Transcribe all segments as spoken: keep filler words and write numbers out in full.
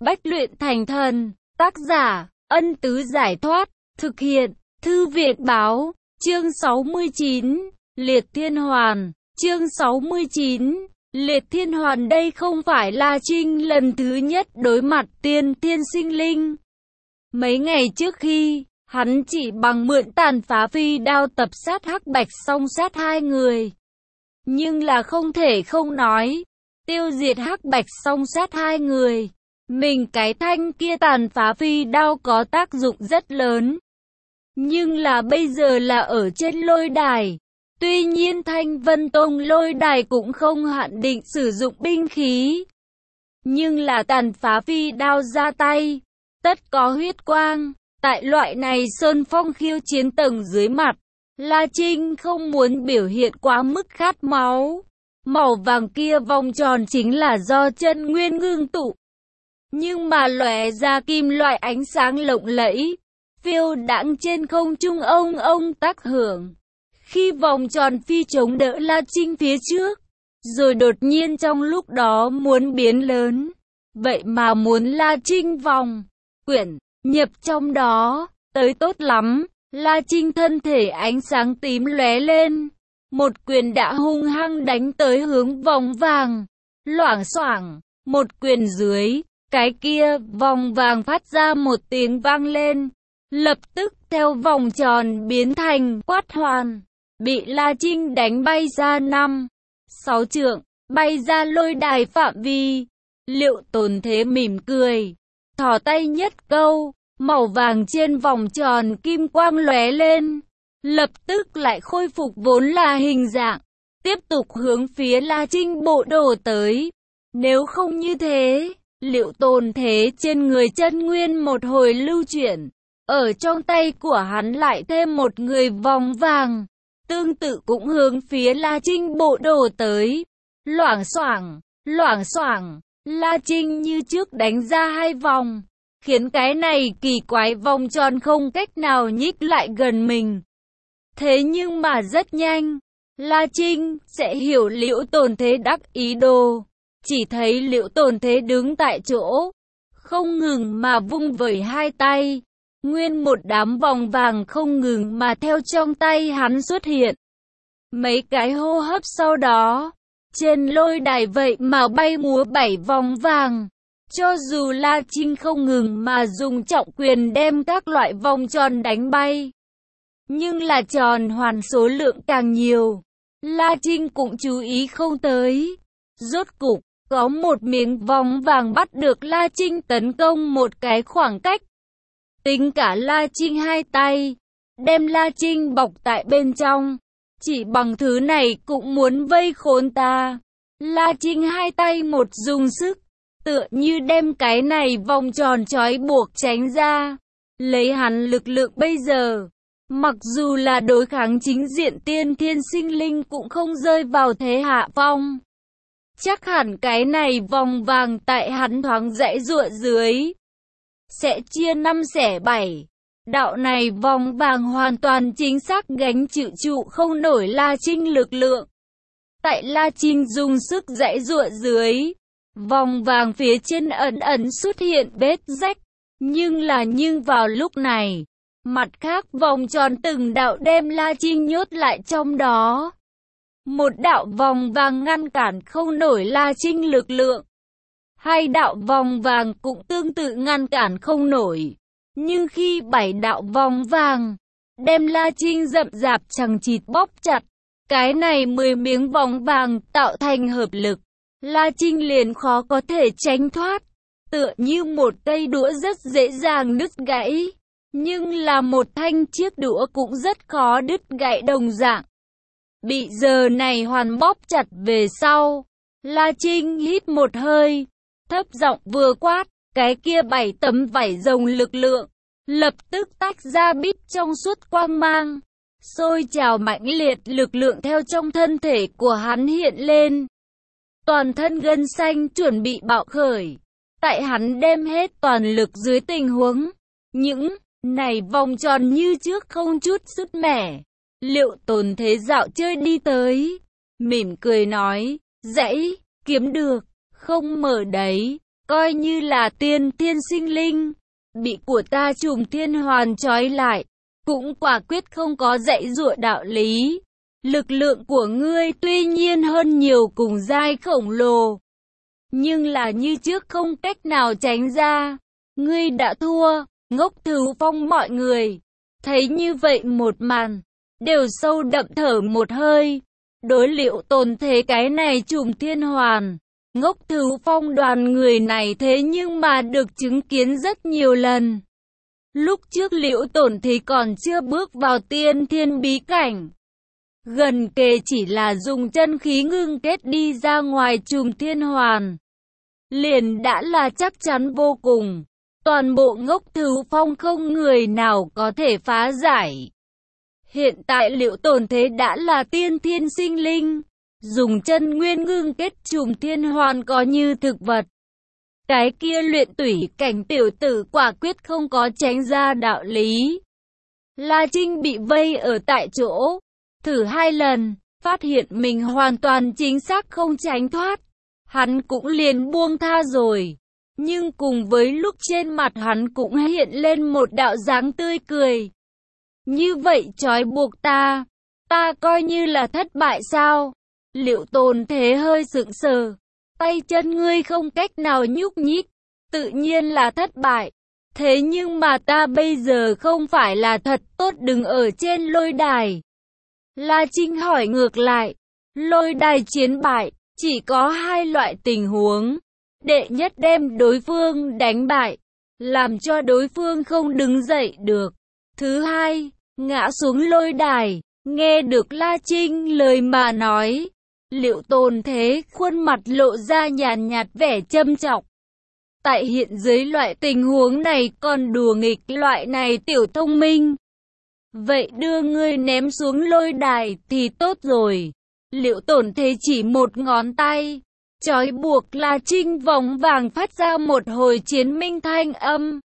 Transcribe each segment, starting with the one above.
bách luyện thành thần. Tác giả, Ân Tứ Giải Thoát. Thực hiện, Thư Viện Báo. Chương sáu mươi chín. Liệt Thiên Hoàn. Chương sáu mươi chín. Liệt Thiên Hoàn. Đây không phải là Trinh lần thứ nhất đối mặt tiên thiên sinh linh. Mấy ngày trước khi, hắn chỉ bằng mượn tàn phá phi đao tập sát Hắc Bạch song sát hai người. Nhưng là không thể không nói, tiêu diệt Hắc Bạch song sát hai người, mình cái thanh kia tàn phá phi đao có tác dụng rất lớn. Nhưng là bây giờ là ở trên lôi đài. Tuy nhiên Thanh Vân Tông lôi đài cũng không hạn định sử dụng binh khí. Nhưng là tàn phá phi đao ra tay, tất có huyết quang. Tại loại này sơn phong khiêu chiến tầng dưới mặt, La Trinh không muốn biểu hiện quá mức khát máu. Màu vàng kia vòng tròn chính là do chân nguyên ngưng tụ. Nhưng mà lóe ra kim loại ánh sáng lộng lẫy, phiêu đãng trên không trung ông ông tác hưởng. Khi vòng tròn phi chống đỡ La Trinh phía trước, rồi đột nhiên trong lúc đó muốn biến lớn. Vậy mà muốn La Trinh vòng, quyển, nhập trong đó, tới tốt lắm. La Trinh thân thể ánh sáng tím lóe lên, một quyền đã hung hăng đánh tới hướng vòng vàng. Loảng xoảng, một quyền dưới, cái kia vòng vàng phát ra một tiếng vang lên, lập tức theo vòng tròn biến thành quát hoàn, bị La Trinh đánh bay ra năm, sáu trượng, bay ra lôi đài phạm vi. Liệu Tồn Thế mỉm cười, thò tay nhất câu, màu vàng trên vòng tròn kim quang lóe lên, lập tức lại khôi phục vốn là hình dạng, tiếp tục hướng phía La Trinh bộ đổ tới. Nếu không như thế, Liệu Tồn Thế trên người chân nguyên một hồi lưu chuyển, ở trong tay của hắn lại thêm một người vòng vàng, tương tự cũng hướng phía La Trinh bộ đổ tới. Loảng xoảng, loảng xoảng, La Trinh như trước đánh ra hai vòng, khiến cái này kỳ quái vòng tròn không cách nào nhích lại gần mình. Thế nhưng mà rất nhanh, La Trinh sẽ hiểu Liễu Tồn Thế đắc ý đồ. Chỉ thấy Liễu Tồn Thế đứng tại chỗ, không ngừng mà vung vẩy hai tay. Nguyên một đám vòng vàng không ngừng mà theo trong tay hắn xuất hiện. Mấy cái hô hấp sau đó, trên lôi đài vậy mà bay múa bảy vòng vàng. Cho dù La Trinh không ngừng mà dùng trọng quyền đem các loại vòng tròn đánh bay, nhưng là tròn hoàn số lượng càng nhiều, La Trinh cũng chú ý không tới. Rốt cục, có một miếng vòng vàng bắt được La Trinh tấn công một cái khoảng cách. Tính cả La Trinh hai tay, đem La Trinh bọc tại bên trong. Chỉ bằng thứ này cũng muốn vây khốn ta. La Trinh hai tay một dùng sức, tựa như đem cái này vòng tròn trói buộc tránh ra. Lấy hắn lực lượng bây giờ, mặc dù là đối kháng chính diện tiên thiên sinh linh cũng không rơi vào thế hạ phong. Chắc hẳn cái này vòng vàng tại hắn thoáng dãy giụa dưới, sẽ chia năm xẻ bảy. Đạo này vòng vàng hoàn toàn chính xác gánh chịu trụ không nổi La Trinh lực lượng. Tại La Trinh dùng sức dãy giụa dưới, vòng vàng phía trên ẩn ẩn xuất hiện vết rách. Nhưng là nhưng vào lúc này, mặt khác vòng tròn từng đạo đem La Trinh nhốt lại trong đó. Một đạo vòng vàng ngăn cản không nổi La Trinh lực lượng. Hai đạo vòng vàng cũng tương tự ngăn cản không nổi. Nhưng khi bảy đạo vòng vàng đem La Trinh rậm rạp chằng chịt bóp chặt, cái này mười miếng vòng vàng tạo thành hợp lực, La Trinh liền khó có thể tránh thoát. Tựa như một cây đũa rất dễ dàng đứt gãy, nhưng là một thanh chiếc đũa cũng rất khó đứt gãy đồng dạng. Bị giờ này hoàn bóp chặt về sau, La Trinh hít một hơi, thấp giọng vừa quát, cái kia bảy tấm vảy rồng lực lượng, lập tức tách ra bít trong suốt quang mang. Sôi trào mãnh liệt lực lượng theo trong thân thể của hắn hiện lên. Toàn thân gân xanh chuẩn bị bạo khởi. Tại hắn đem hết toàn lực dưới tình huống, những này vòng tròn như trước không chút sứt mẻ. Liệu Tồn Thế dạo chơi đi tới, mỉm cười nói, dãy, kiếm được, không mở đấy. coi như là tiên thiên sinh linh, bị của ta Trùng Thiên Hoàn trói lại, cũng quả quyết không có dạy dụa đạo lý. Lực lượng của ngươi tuy nhiên hơn nhiều cùng giai khổng lồ, nhưng là như trước không cách nào tránh ra. Ngươi đã thua. Ngốc Thứu Phong mọi người thấy như vậy một màn, đều sâu đậm thở một hơi. Đối Liệu Tồn Thế cái này Trùng Thiên Hoàn, Ngốc Thứu Phong đoàn người này thế nhưng mà được chứng kiến rất nhiều lần. Lúc trước Liễu Tổn Thế còn chưa bước vào tiên thiên bí cảnh, gần kề chỉ là dùng chân khí ngưng kết đi ra ngoài Trùng Thiên Hoàn, liền đã là chắc chắn vô cùng. Toàn bộ Ngốc Thứu Phong không người nào có thể phá giải. Hiện tại Liễu Tổn Thế đã là tiên thiên sinh linh, dùng chân nguyên ngưng kết Trùng Thiên Hoàn có như thực vật. Cái kia luyện tủy cảnh tiểu tử quả quyết không có tránh ra đạo lý. La Trinh bị vây ở tại chỗ, thử hai lần, phát hiện mình hoàn toàn chính xác không tránh thoát. Hắn cũng liền buông tha rồi. Nhưng cùng với lúc trên mặt hắn cũng hiện lên một đạo dáng tươi cười. Như vậy trói buộc ta, ta coi như là thất bại sao? Liễu Tồn Thế hơi sững sờ, tay chân ngươi không cách nào nhúc nhích, tự nhiên là thất bại. Thế nhưng mà ta bây giờ không phải là thật tốt đứng ở trên lôi đài. La Trinh hỏi ngược lại, lôi đài chiến bại, chỉ có hai loại tình huống. Đệ nhất đem đối phương đánh bại, làm cho đối phương không đứng dậy được. Thứ hai, ngã xuống lôi đài. Nghe được La Trinh lời mà nói, Liễu Tồn Thế khuôn mặt lộ ra nhàn nhạt vẻ châm chọc. Tại hiện dưới loại tình huống này còn đùa nghịch loại này tiểu thông minh. Vậy đưa ngươi ném xuống lôi đài thì tốt rồi. Liễu Tồn Thế chỉ một ngón tay, trói buộc La Trinh vòng vàng phát ra một hồi chiến minh thanh âm.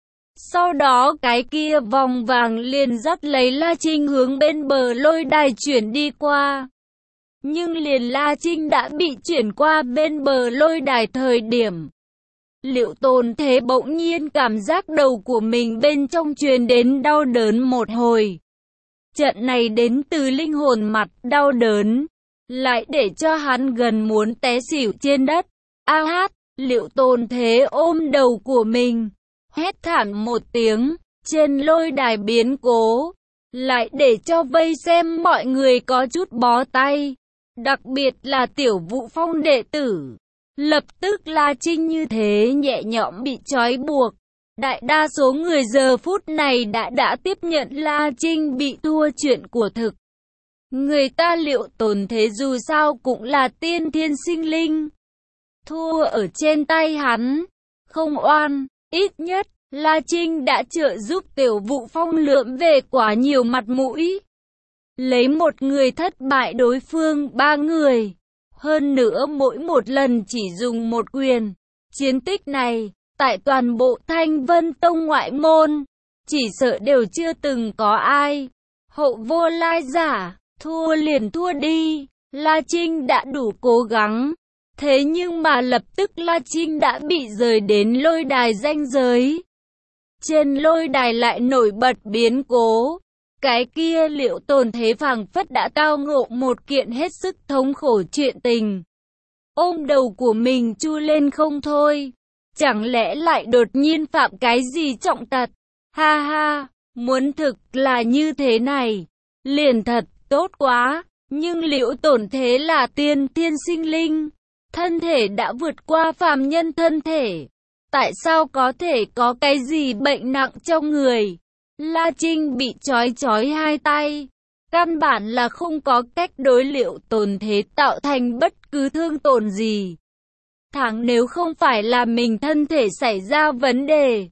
Sau đó cái kia vòng vàng liền dắt lấy La Trinh hướng bên bờ lôi đài chuyển đi qua. Nhưng liền La Trinh đã bị chuyển qua bên bờ lôi đài thời điểm, Liễu Tồn Thế bỗng nhiên cảm giác đầu của mình bên trong truyền đến đau đớn một hồi. Trận này đến từ linh hồn mặt đau đớn, lại để cho hắn gần muốn té xỉu trên đất. A hát, Liễu Tồn Thế ôm đầu của mình, hét thảm một tiếng. Trên lôi đài biến cố, lại để cho vây xem mọi người có chút bó tay. Đặc biệt là Tiểu Vũ Phong đệ tử. Lập tức La Trinh như thế nhẹ nhõm bị trói buộc. Đại đa số người giờ phút này đã đã tiếp nhận La Trinh bị thua chuyện của thực. Người ta Liễu Tồn Thế dù sao cũng là tiên thiên sinh linh. Thua ở trên tay hắn, không oan, ít nhất, La Trinh đã trợ giúp Tiểu Vũ Phong lượm về quá nhiều mặt mũi. Lấy một người thất bại đối phương ba người. Hơn nữa mỗi một lần chỉ dùng một quyền. Chiến tích này, tại toàn bộ Thanh Vân Tông ngoại môn, chỉ sợ đều chưa từng có ai. Hậu vô lai giả, thua liền thua đi. La Trinh đã đủ cố gắng. Thế nhưng mà lập tức La Trinh đã bị rời đến lôi đài ranh giới. Trên lôi đài lại nổi bật biến cố. Cái kia Liễu Tồn Thế phảng phất đã tao ngộ một kiện hết sức thống khổ chuyện tình. Ôm đầu của mình chu lên không thôi. Chẳng lẽ lại đột nhiên phạm cái gì trọng tật? Ha ha, muốn thực là như thế này. Liền thật tốt quá. Nhưng Liễu Tồn Thế là tiên thiên sinh linh. Thân thể đã vượt qua phàm nhân thân thể. Tại sao có thể có cái gì bệnh nặng trong người? La Trinh bị trói trói hai tay, căn bản là không có cách đối Liễu Tồn Thế tạo thành bất cứ thương tổn gì. Thẳng nếu không phải là mình thân thể xảy ra vấn đề.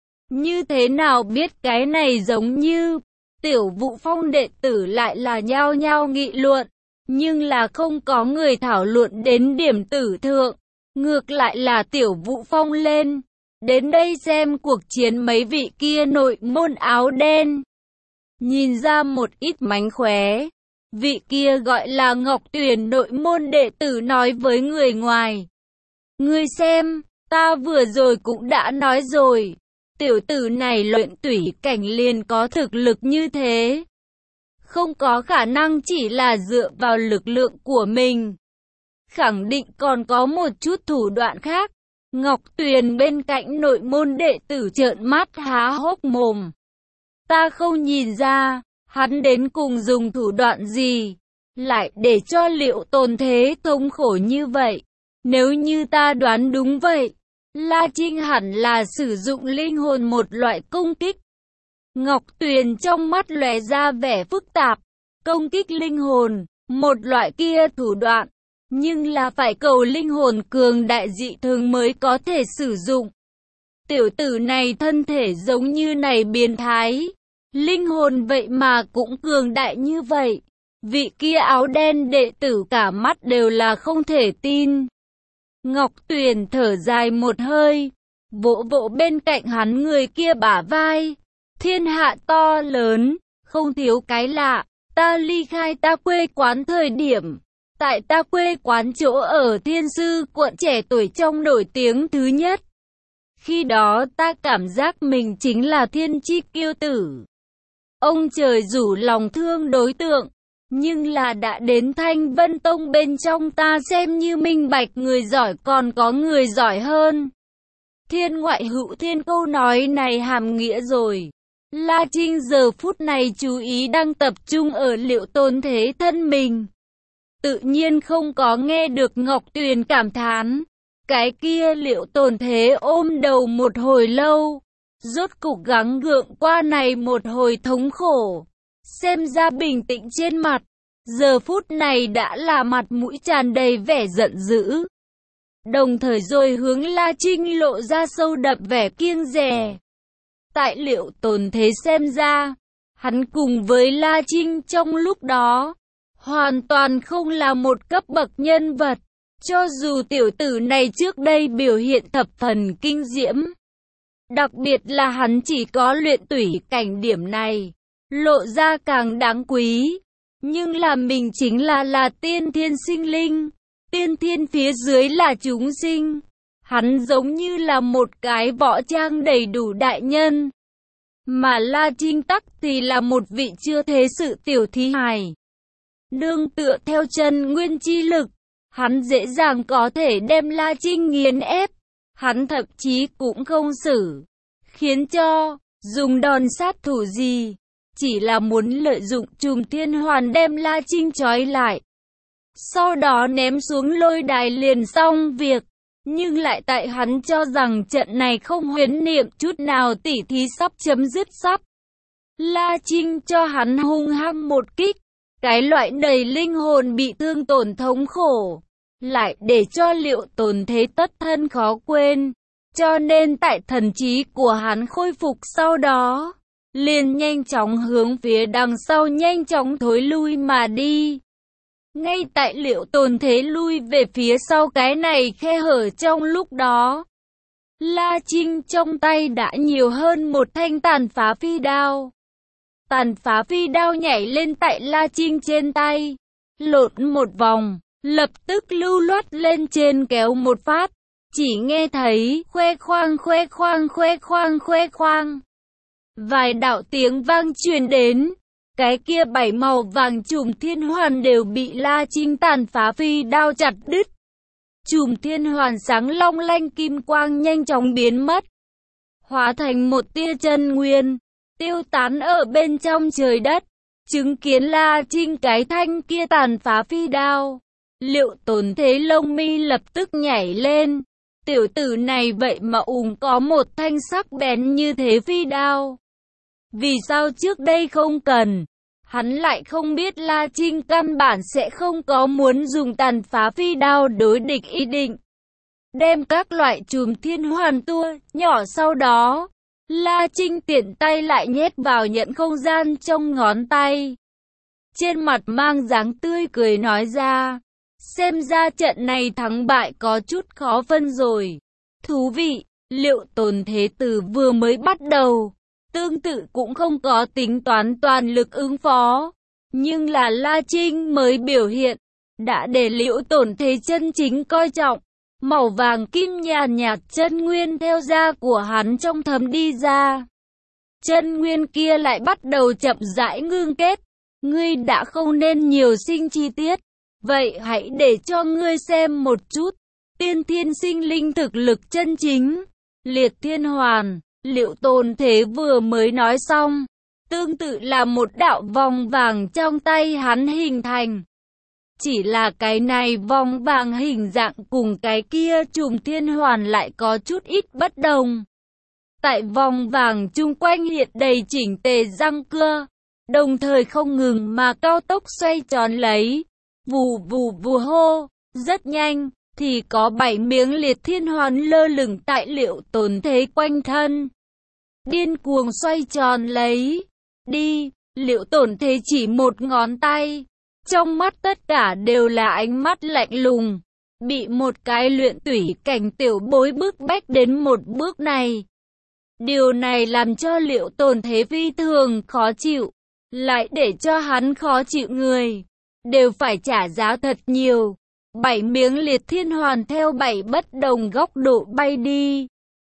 Như thế nào biết cái này giống như Tiểu Vũ Phong đệ tử lại là nhao nhao nghị luận, nhưng là không có người thảo luận đến điểm tử thượng. Ngược lại là Tiểu Vũ Phong lên. Đến đây xem cuộc chiến mấy vị kia nội môn áo đen. Nhìn ra một ít mánh khóe. Vị kia gọi là Ngọc Tuyền nội môn đệ tử nói với người ngoài. Ngươi xem, Ta vừa rồi cũng đã nói rồi, tiểu tử này luyện tủy cảnh liền có thực lực như thế. Không có khả năng chỉ là dựa vào lực lượng của mình. Khẳng định còn có một chút thủ đoạn khác. Ngọc Tuyền bên cạnh nội môn đệ tử trợn mắt há hốc mồm. Ta không nhìn ra, hắn đến cùng dùng thủ đoạn gì, lại để cho Liệu Tồn Thế thống khổ như vậy. Nếu như ta đoán đúng vậy, La Trinh hẳn là sử dụng linh hồn một loại công kích. Ngọc Tuyền trong mắt lóe ra vẻ phức tạp. Công kích linh hồn, một loại kia thủ đoạn, nhưng là phải cầu linh hồn cường đại dị thường mới có thể sử dụng. Tiểu tử này thân thể giống như này biến thái, linh hồn vậy mà cũng cường đại như vậy. Vị kia áo đen đệ tử cả mắt đều là không thể tin. Ngọc Tuyền thở dài một hơi, vỗ vỗ bên cạnh hắn người kia bả vai. Thiên hạ to lớn, không thiếu cái lạ. Ta ly khai ta quê quán thời điểm, tại ta quê quán chỗ ở Thiên Sư quận trẻ tuổi trong nổi tiếng thứ nhất. Khi đó ta cảm giác mình chính là thiên chi kiêu tử. Ông trời rủ lòng thương đối tượng, nhưng là đã đến Thanh Vân Tông bên trong ta xem như minh bạch người giỏi còn có người giỏi hơn. Thiên ngoại hữu thiên câu nói này hàm nghĩa rồi. La Trinh giờ phút này chú ý đang tập trung ở Liệu Tồn Thế thân mình. Tự nhiên không có nghe được Ngọc Tuyền cảm thán. Cái kia Liệu Tồn Thế ôm đầu một hồi lâu, rốt cục gắng gượng qua này một hồi thống khổ. Xem ra bình tĩnh trên mặt, giờ phút này đã là mặt mũi tràn đầy vẻ giận dữ. Đồng thời rồi hướng La Trinh lộ ra sâu đậm vẻ kiêng dè. Tại Liệu Tồn Thế xem ra, hắn cùng với La Trinh trong lúc đó, hoàn toàn không là một cấp bậc nhân vật. Cho dù tiểu tử này trước đây biểu hiện thập phần kinh diễm, đặc biệt là hắn chỉ có luyện tủy cảnh điểm này, lộ ra càng đáng quý. Nhưng là mình chính là là tiên thiên sinh linh, tiên thiên phía dưới là chúng sinh. Hắn giống như là một cái võ trang đầy đủ đại nhân. Mà La Trinh tắc thì là một vị chưa thế sự tiểu thí hài. Nương tựa theo chân nguyên chi lực, hắn dễ dàng có thể đem La Trinh nghiền ép. Hắn thậm chí cũng không xử, khiến cho, dùng đòn sát thủ gì, chỉ là muốn lợi dụng chùm thiên hoàn đem La Trinh trói lại. Sau đó ném xuống lôi đài liền xong việc. Nhưng lại tại hắn cho rằng trận này không huyễn niệm chút nào tỉ thí sắp chấm dứt sắp. La Trinh cho hắn hung hăng một kích. Cái loại đầy linh hồn bị thương tổn thống khổ, lại để cho Liệu Tồn Thế tất thân khó quên. Cho nên tại thần trí của hắn khôi phục sau đó, liền nhanh chóng hướng phía đằng sau nhanh chóng thối lui mà đi. Ngay tại Liệu Tồn Thế lui về phía sau cái này khe hở trong lúc đó, La Trinh trong tay đã nhiều hơn một thanh tàn phá phi đao. Tàn phá phi đao nhảy lên tại La Trinh trên tay, lộn một vòng, lập tức lưu loát lên trên kéo một phát. Chỉ nghe thấy khoe khoang khoe khoang khoe khoang khoe khoang. Vài đạo tiếng vang truyền đến. Cái kia bảy màu vàng chùm thiên hoàn đều bị La Trinh tàn phá phi đao chặt đứt. Chùm thiên hoàn sáng long lanh kim quang nhanh chóng biến mất, hóa thành một tia chân nguyên, tiêu tán ở bên trong trời đất. Chứng kiến La Trinh cái thanh kia tàn phá phi đao, Liệu Tồn Thế lông mi lập tức nhảy lên. Tiểu tử này vậy mà ủng có một thanh sắc bén như thế phi đao. Vì sao trước đây không cần? Hắn lại không biết La Trinh căn bản sẽ không có muốn dùng tàn phá phi đao đối địch ý định. Đem các loại chùm thiên hoàn tua nhỏ, sau đó La Trinh tiện tay lại nhét vào nhận không gian trong ngón tay. Trên mặt mang dáng tươi cười nói ra, xem ra trận này thắng bại có chút khó phân rồi. Thú vị, Liệu Tồn Thế từ vừa mới bắt đầu, tương tự cũng không có tính toán toàn lực ứng phó. Nhưng là La Trinh mới biểu hiện, đã để Liệu Tồn Thế chân chính coi trọng. màu vàng kim nhàn nhạt, chân nguyên theo da của hắn trong thấm đi ra. Chân nguyên kia lại bắt đầu chậm rãi ngưng kết. Ngươi đã không nên nhiều sinh chi tiết, vậy hãy để cho ngươi xem một chút. Tiên thiên sinh linh thực lực chân chính. Liệt Thiên Hoàn, Liệu Tồn Thế vừa mới nói xong, tương tự là một đạo vòng vàng trong tay hắn hình thành. Chỉ là cái này vòng vàng hình dạng cùng cái kia trùng thiên hoàn lại có chút ít bất đồng. Tại vòng vàng chung quanh hiện đầy chỉnh tề răng cưa, đồng thời không ngừng mà cao tốc xoay tròn lấy. Vù vù vù hô, rất nhanh, thì có bảy miếng liệt thiên hoàn lơ lửng tại Liệu Tồn Thế quanh thân. Điên cuồng xoay tròn lấy. Đi, Liệu Tồn Thế chỉ một ngón tay. Trong mắt tất cả đều là ánh mắt lạnh lùng. Bị một cái luyện tủy cảnh tiểu bối bức bách đến một bước này. Điều này làm cho Liệu Tồn Thế phi thường khó chịu. Lại để cho hắn khó chịu người. Đều phải trả giá thật nhiều. Bảy miếng liệt thiên hoàn theo bảy bất đồng góc độ bay đi.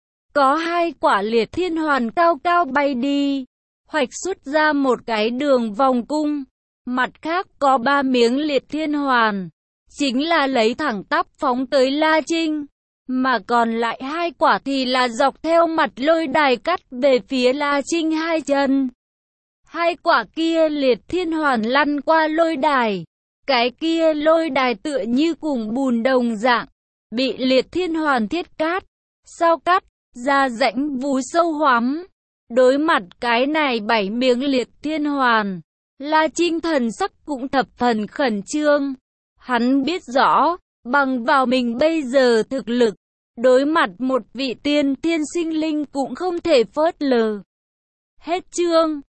Có hai quả liệt thiên hoàn cao cao bay đi. Hoạch xuất ra một cái đường vòng cung. Mặt khác có ba miếng liệt thiên hoàn. Chính là lấy thẳng tắp phóng tới La Trinh. Mà còn lại hai quả thì là dọc theo mặt lôi đài cắt về phía La Trinh hai chân. Hai quả kia liệt thiên hoàn lăn qua lôi đài. Cái kia lôi đài tựa như cùng bùn đồng dạng. Bị liệt thiên hoàn thiết cát. Sao cắt, ra rãnh vú sâu hoắm. Đối mặt cái này bảy miếng liệt thiên hoàn. La Trinh thần sắc cũng thập phần khẩn trương. Hắn biết rõ, bằng vào mình bây giờ thực lực, đối mặt một vị tiên thiên sinh linh cũng không thể phớt lờ. Hết chương.